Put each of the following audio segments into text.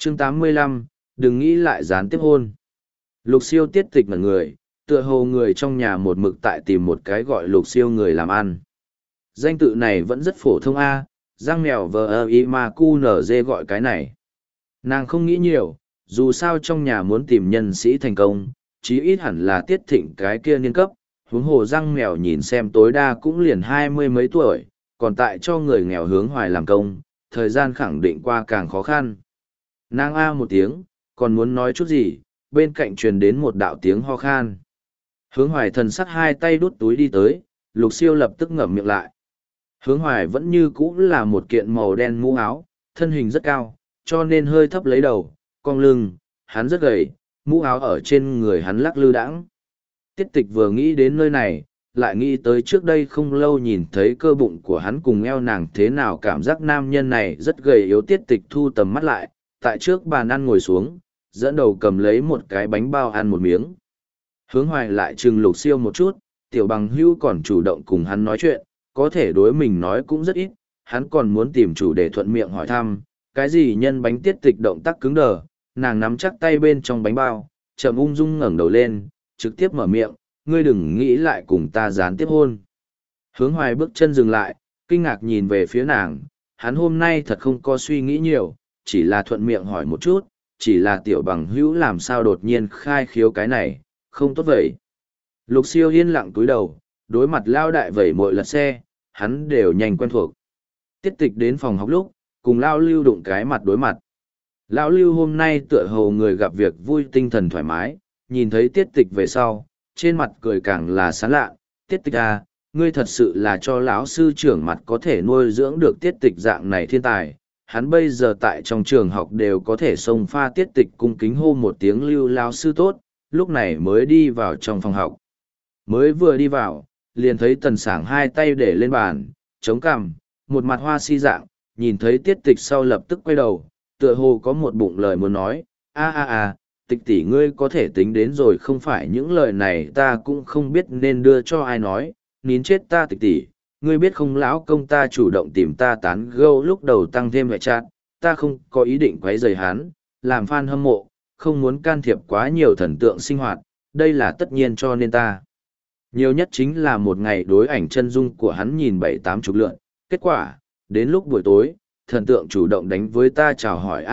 Chương 85, đừng nghĩ lại gián tiếp hôn. Lục siêu tiết tịch ngẩn người, tựa hồ người trong nhà một mực tại tìm một cái gọi lục siêu người làm ăn. Danh tự này vẫn rất phổ thông a, Giang mèo vờ ơ y mà cu nở dê gọi cái này. Nàng không nghĩ nhiều, dù sao trong nhà muốn tìm nhân sĩ thành công, chí ít hẳn là tiết thịnh cái kia niên cấp, huống hồ Giang mèo nhìn xem tối đa cũng liền 20 mấy tuổi, còn tại cho người nghèo hướng hoài làm công, thời gian khẳng định qua càng khó khăn. Nàng a một tiếng, còn muốn nói chút gì, bên cạnh truyền đến một đạo tiếng ho khan. Hướng hoài thần sắc hai tay đút túi đi tới, lục siêu lập tức ngậm miệng lại. Hướng hoài vẫn như cũ là một kiện màu đen mũ áo, thân hình rất cao, cho nên hơi thấp lấy đầu, cong lưng, hắn rất gầy, mũ áo ở trên người hắn lắc lư đãng. Tiết tịch vừa nghĩ đến nơi này, lại nghĩ tới trước đây không lâu nhìn thấy cơ bụng của hắn cùng eo nàng thế nào cảm giác nam nhân này rất gầy yếu. Tiết tịch thu tầm mắt lại, tại trước bàn ăn ngồi xuống, dẫn đầu cầm lấy một cái bánh bao ăn một miếng. Hướng hoài lại trừng lục siêu một chút, tiểu bằng hưu còn chủ động cùng hắn nói chuyện, có thể đối mình nói cũng rất ít, hắn còn muốn tìm chủ để thuận miệng hỏi thăm, cái gì nhân bánh. Tiết tịch động tác cứng đờ, nàng nắm chắc tay bên trong bánh bao, chậm ung dung ngẩng đầu lên, trực tiếp mở miệng, ngươi đừng nghĩ lại cùng ta gián tiếp hôn. Hướng hoài bước chân dừng lại, kinh ngạc nhìn về phía nàng, hắn hôm nay thật không có suy nghĩ nhiều, chỉ là thuận miệng hỏi một chút, chỉ là tiểu bằng hữu làm sao đột nhiên khai khiếu cái này, không tốt vậy. Lục siêu yên lặng túi đầu, đối mặt lao đại vẩy mội lật xe, hắn đều nhanh quen thuộc. Tiết tịch đến phòng học lúc, cùng lao lưu đụng cái mặt đối mặt. Lão lưu hôm nay tựa hồ người gặp việc vui, tinh thần thoải mái, nhìn thấy tiết tịch về sau, trên mặt cười càng là sán lạ. Tiết tịch à, ngươi thật sự là cho lão sư trưởng mặt có thể nuôi dưỡng được tiết tịch dạng này thiên tài. Hắn bây giờ tại trong trường học đều có thể xông pha. Tiết tịch cung kính hô một tiếng lưu lao sư tốt, lúc này mới đi vào trong phòng học. Mới vừa đi vào, liền thấy tần sảng hai tay để lên bàn, chống cằm, một mặt hoa si dạng, nhìn thấy tiết tịch sau lập tức quay đầu, tựa hồ có một bụng lời muốn nói, tịch tỷ ngươi có thể tính đến rồi, không phải những lời này ta cũng không biết nên đưa cho ai nói, nín chết ta tịch tỷ, ngươi biết không, lão công ta chủ động tìm ta tán gẫu lúc đầu tăng thêm hệ chát, ta không có ý định quấy rầy hắn, làm fan hâm mộ, không muốn can thiệp quá nhiều thần tượng sinh hoạt, đây là tất nhiên, cho nên ta nhiều nhất chính là một ngày đối ảnh chân dung của hắn nhìn 7-8 chục lượn, kết quả, đến lúc buổi tối, thần tượng chủ động đánh với ta chào hỏi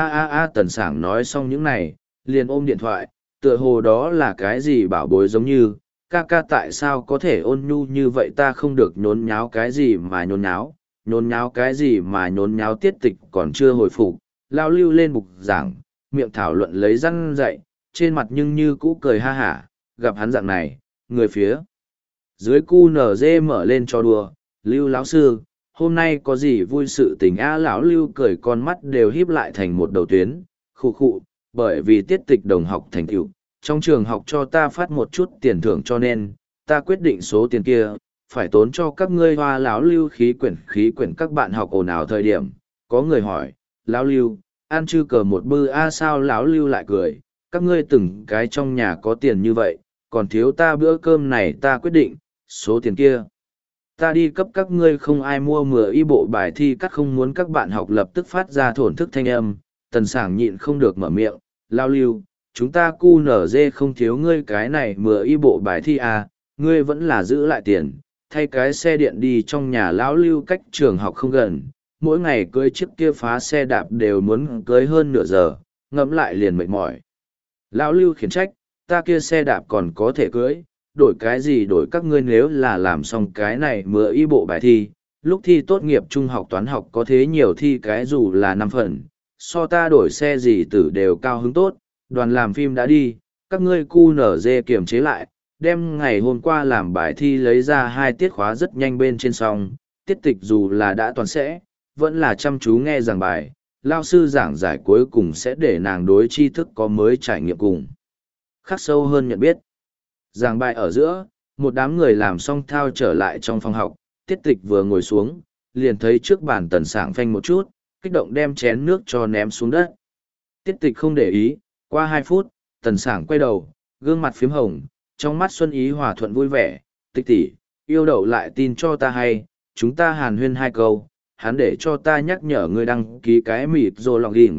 tần sảng nói xong những này, liền ôm điện thoại, tựa hồ đó là cái gì bảo bối, giống như, ca ca tại sao có thể ôn nhu như vậy, ta không được nhốn nháo cái gì mà nhốn nháo cái gì mà nhốn nháo. Tiết tịch còn chưa hồi phục, lao lưu lên bục giảng, miệng thảo luận lấy răn dạy, trên mặt nhưng như cũ cười ha hả, gặp hắn dạng này, người phía dưới cu nở dê mở lên cho đùa, lưu lão sư, hôm nay có gì vui sự tình a? Lão lưu cười, con mắt đều híp lại thành một đầu tuyến, khụ khụ, bởi vì tiết tịch đồng học thành tựu, trong trường học cho ta phát một chút tiền thưởng, cho nên ta quyết định số tiền kia phải tốn cho các ngươi. Hoa. Lão lưu khí quyển các bạn học ồn ào thời điểm, có người hỏi, lão lưu, ăn chư cờ một bư a? Sao? Lão lưu lại cười, các ngươi từng cái trong nhà có tiền như vậy, còn thiếu ta bữa cơm này, ta quyết định số tiền kia ta đi cấp các ngươi. Không ai mua mừa y bộ bài thi cắt, không muốn các bạn học lập tức phát ra thổn thức thanh âm. Tần sảng nhịn không được mở miệng, lao lưu, chúng ta cu nở dê không thiếu ngươi cái này mừa y bộ bài thi à, ngươi vẫn là giữ lại tiền, thay cái xe điện đi. Trong nhà lão lưu cách trường học không gần, mỗi ngày cưới chiếc kia phá xe đạp đều muốn cưới hơn nửa giờ, ngẫm lại liền mệt mỏi. Lão lưu khiển trách, ta kia xe đạp còn có thể cưới, đổi cái gì đổi? Các ngươi nếu là làm xong cái này mưa y bộ bài thi, lúc thi tốt nghiệp trung học toán học có thế nhiều thi cái dù là 5 phần, so ta đổi xe gì tử đều cao hứng tốt. Đoàn làm phim đã đi, các ngươi cu nở dê kiềm chế lại, đem ngày hôm qua làm bài thi lấy ra 2 tiết khóa rất nhanh bên trên xong. Tiết tịch dù là đã toàn sẽ, vẫn là chăm chú nghe giảng bài, lao sư giảng giải cuối cùng sẽ để nàng đối tri thức có mới trải nghiệm cùng khắc sâu hơn nhận biết. Giảng bài ở giữa, một đám người làm xong thao trở lại trong phòng học, tiết tịch vừa ngồi xuống, liền thấy trước bàn tần sảng phanh một chút, kích động đem chén nước cho ném xuống đất. Tiết tịch không để ý, qua 2 phút, tần sảng quay đầu, gương mặt phím hồng, trong mắt xuân ý hòa thuận vui vẻ, tịch tỷ, yêu đậu lại tin cho ta hay, chúng ta hàn huyên 2 câu, hắn để cho ta nhắc nhở ngươi đăng ký cái mịt rồi lọc ghiền,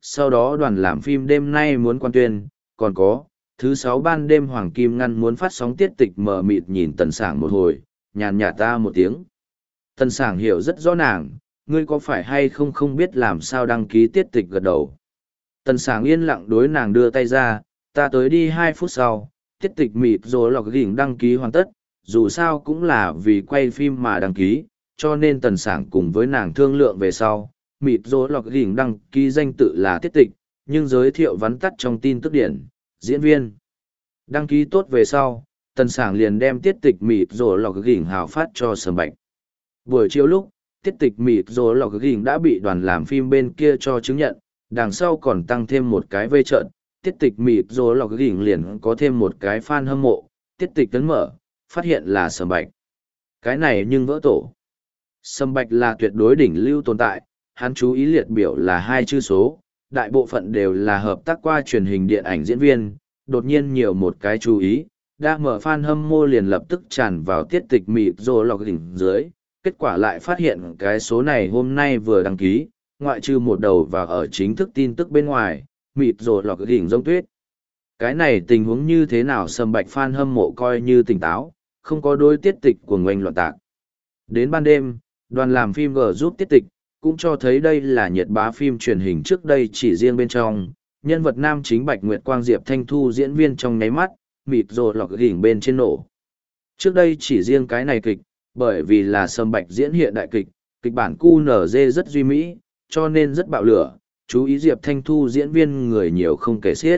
sau đó đoàn làm phim đêm nay muốn quan tuyên, còn có, thứ 6 ban đêm Hoàng Kim Ngăn muốn phát sóng tiết tịch mờ mịt nhìn Tần Sảng một hồi, nhàn nhạt ta một tiếng. Tần Sảng hiểu rất rõ nàng, ngươi có phải hay không không biết làm sao đăng ký tiết tịch gật đầu. Tần Sảng yên lặng đối nàng đưa tay ra, ta tới đi 2 phút sau, tiết tịch mịt rồi lọc gỉnh đăng ký hoàn tất, dù sao cũng là vì quay phim mà đăng ký, cho nên Tần Sảng cùng với nàng thương lượng về sau, mịt rồi lọc gỉnh đăng ký danh tự là tiết tịch, nhưng giới thiệu vắn tắt trong tin tức điển, diễn viên. Đăng ký tốt về sau, Tần Sảng liền đem tiết tịch mịt rồi lọc gỉnh hào phát cho Sầm Bạch. Buổi chiều lúc, tiết tịch mịt rồi lọc gỉnh đã bị đoàn làm phim bên kia cho chứng nhận, đằng sau còn tăng thêm một cái vây trận, tiết tịch mịt rồi lọc gỉnh liền có thêm một cái fan hâm mộ, tiết tịch tấn mở, phát hiện là Sầm Bạch. Cái này nhưng vỡ tổ. Sầm Bạch là tuyệt đối đỉnh lưu tồn tại, hắn chú ý liệt biểu là 2 chữ số, đại bộ phận đều là hợp tác qua truyền hình điện ảnh diễn viên, đột nhiên nhiều một cái chú ý, đã mở fan hâm mộ liền lập tức tràn vào tiết tịch mịt rồi lọc gỉnh dưới, kết quả lại phát hiện cái số này hôm nay vừa đăng ký, ngoại trừ một đầu và ở chính thức tin tức bên ngoài, mịt rồi lọc gỉnh giống tuyết. Cái này tình huống như thế nào Sầm Bạch fan hâm mộ coi như tỉnh táo, không có đối tiết tịch của ngoanh loạn tạc. Đến ban đêm, đoàn làm phim G giúp tiết tịch, cũng cho thấy đây là nhiệt bá phim truyền hình trước đây chỉ riêng bên trong, nhân vật nam chính Bạch Nguyệt Quang Diệp Thanh Thu diễn viên trong nháy mắt, mịt rồi lọc gỉnh bên trên nổ. Trước đây chỉ riêng cái này kịch, bởi vì là Sầm Bạch diễn hiện đại kịch, kịch bản QNZ rất duy mỹ, cho nên rất bạo lửa, chú ý Diệp Thanh Thu diễn viên người nhiều không kể xiết.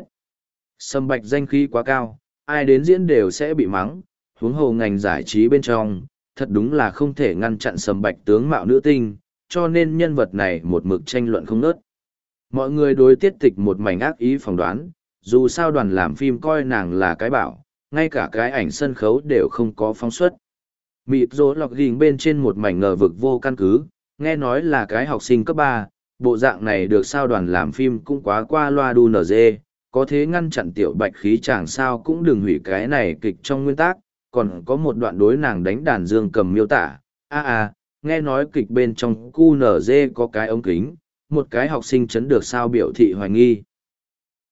Sầm Bạch danh khí quá cao, ai đến diễn đều sẽ bị mắng, huống hồ ngành giải trí bên trong, thật đúng là không thể ngăn chặn Sầm Bạch tướng mạo nữ tinh, cho nên nhân vật này một mực tranh luận không ngớt. Mọi người đối tiết tịch một mảnh ác ý phỏng đoán, dù sao đoàn làm phim coi nàng là cái bảo, ngay cả cái ảnh sân khấu đều không có phóng xuất. Mịt rỗ lọc gỉnh bên trên một mảnh ngờ vực vô căn cứ, nghe nói là cái học sinh cấp 3, bộ dạng này được sao đoàn làm phim cũng quá qua loa đu nở dê, có thế ngăn chặn tiểu bạch khí chàng sao cũng đừng hủy cái này kịch trong nguyên tắc, còn có một đoạn đối nàng đánh đàn dương cầm miêu tả, nghe nói kịch bên trong QNZ có cái ống kính, một cái học sinh chấn được sao biểu thị hoài nghi.